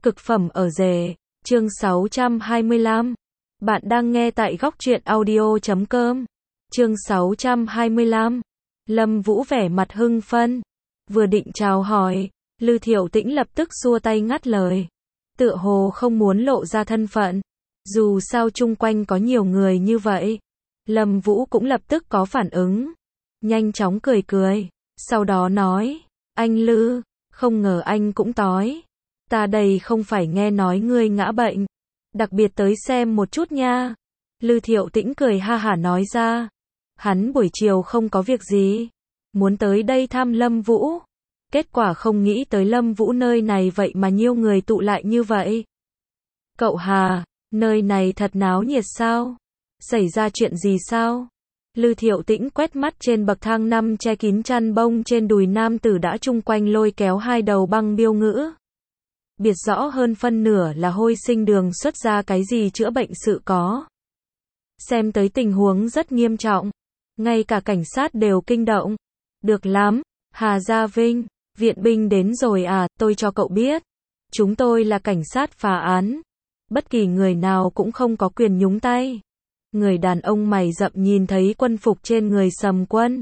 Cực phẩm ở rể, chương 625. Bạn đang nghe tại góc truyện audio.com. Chương 625. Lâm Vũ vẻ mặt hưng phấn, vừa định chào hỏi, Lư Thiệu Tĩnh lập tức xua tay ngắt lời. Tựa hồ không muốn lộ ra thân phận, dù sao chung quanh có nhiều người như vậy. Lâm Vũ cũng lập tức có phản ứng, nhanh chóng cười cười, sau đó nói, anh Lư, không ngờ anh cũng tối. Ta đây không phải nghe nói ngươi ngã bệnh, đặc biệt tới xem một chút nha. Lư Thiệu Tĩnh cười ha hả nói ra, hắn buổi chiều không có việc gì, muốn tới đây thăm Lâm Vũ. Kết quả không nghĩ tới Lâm Vũ nơi này vậy mà nhiều người tụ lại như vậy. Cậu Hà, nơi này thật náo nhiệt sao? Xảy ra chuyện gì sao? Lư Thiệu Tĩnh quét mắt trên bậc thang năm che kín chăn bông trên đùi nam tử đã chung quanh lôi kéo hai đầu băng biêu ngữ. Biết rõ hơn phân nửa là hôi sinh đường xuất ra cái gì chữa bệnh sự có. Xem tới tình huống rất nghiêm trọng, ngay cả cảnh sát đều kinh động. Được lắm, Hà Gia Vinh, viện binh đến rồi à, tôi cho cậu biết. Chúng tôi là cảnh sát phá án. Bất kỳ người nào cũng không có quyền nhúng tay. Người đàn ông mày rậm nhìn thấy quân phục trên người Sầm Quân,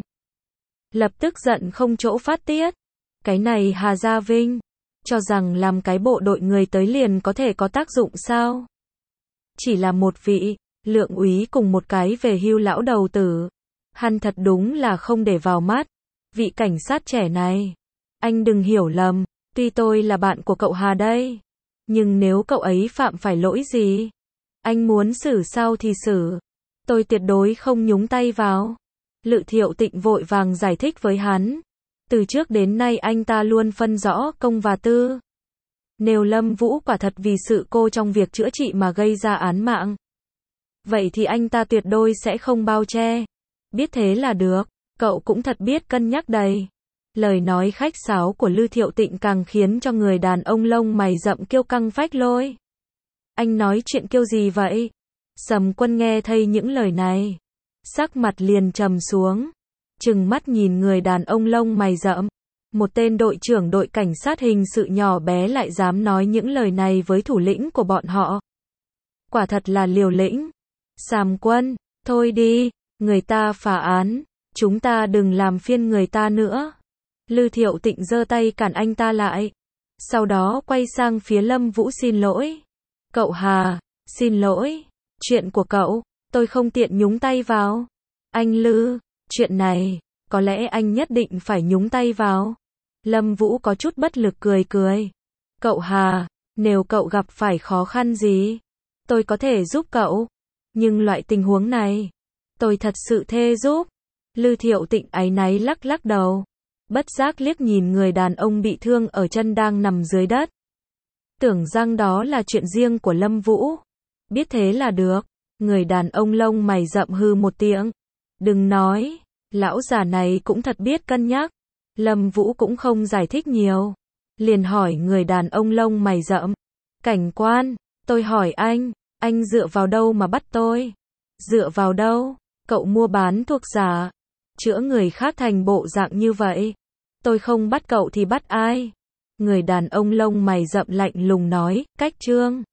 lập tức giận không chỗ phát tiết. Cái này Hà Gia Vinh, cho rằng làm cái bộ đội người tới liền có thể có tác dụng sao? Chỉ là một vị lượng úy cùng một cái về hưu lão đầu tử. Hắn thật đúng là không để vào mắt. Vị cảnh sát trẻ này, anh đừng hiểu lầm, tuy tôi là bạn của cậu Hà đây, nhưng nếu cậu ấy phạm phải lỗi gì, anh muốn xử sao thì xử. Tôi tuyệt đối không nhúng tay vào. Lư Thiệu Tĩnh vội vàng giải thích với hắn. Từ trước đến nay anh ta luôn phân rõ công và tư. Nếu Lâm Vũ quả thật vì sự cô trong việc chữa trị mà gây ra án mạng, vậy thì anh ta tuyệt đối sẽ không bao che. Biết thế là được, cậu cũng thật biết cân nhắc đầy. Lời nói khách sáo của Lư Thiệu Tĩnh càng khiến cho người đàn ông lông mày rậm kiêu căng phách lôi. Anh nói chuyện kiêu gì vậy? Sầm Quân nghe thấy những lời này, sắc mặt liền trầm xuống, trừng mắt nhìn người đàn ông lông mày rậm. Một tên đội trưởng đội cảnh sát hình sự nhỏ bé lại dám nói những lời này với thủ lĩnh của bọn họ. Quả thật là liều lĩnh. Sầm Quân, thôi đi, người ta phá án, chúng ta đừng làm phiền người ta nữa. Lư Thiệu Tĩnh giơ tay cản anh ta lại, sau đó quay sang phía Lâm Vũ xin lỗi. Cậu Hà, xin lỗi, chuyện của cậu, tôi không tiện nhúng tay vào. Anh Lư, chuyện này, có lẽ anh nhất định phải nhúng tay vào. Lâm Vũ có chút bất lực cười cười. Cậu Hà, nếu cậu gặp phải khó khăn gì, tôi có thể giúp cậu. Nhưng loại tình huống này, tôi thật sự thê giúp. Lư Thiệu Tĩnh áy náy lắc lắc đầu, bất giác liếc nhìn người đàn ông bị thương ở chân đang nằm dưới đất. Tưởng rằng đó là chuyện riêng của Lâm Vũ. Biết thế là được. Người đàn ông lông mày rậm hư một tiếng. Đừng nói, lão già này cũng thật biết cân nhắc. Lâm Vũ cũng không giải thích nhiều, liền hỏi người đàn ông lông mày rậm. Cảnh quan, tôi hỏi anh dựa vào đâu mà bắt tôi? Dựa vào đâu? Cậu mua bán thuốc giả, chữa người khác thành bộ dạng như vậy. Tôi không bắt cậu thì bắt ai? Người đàn ông lông mày rậm lạnh lùng nói, cách trương.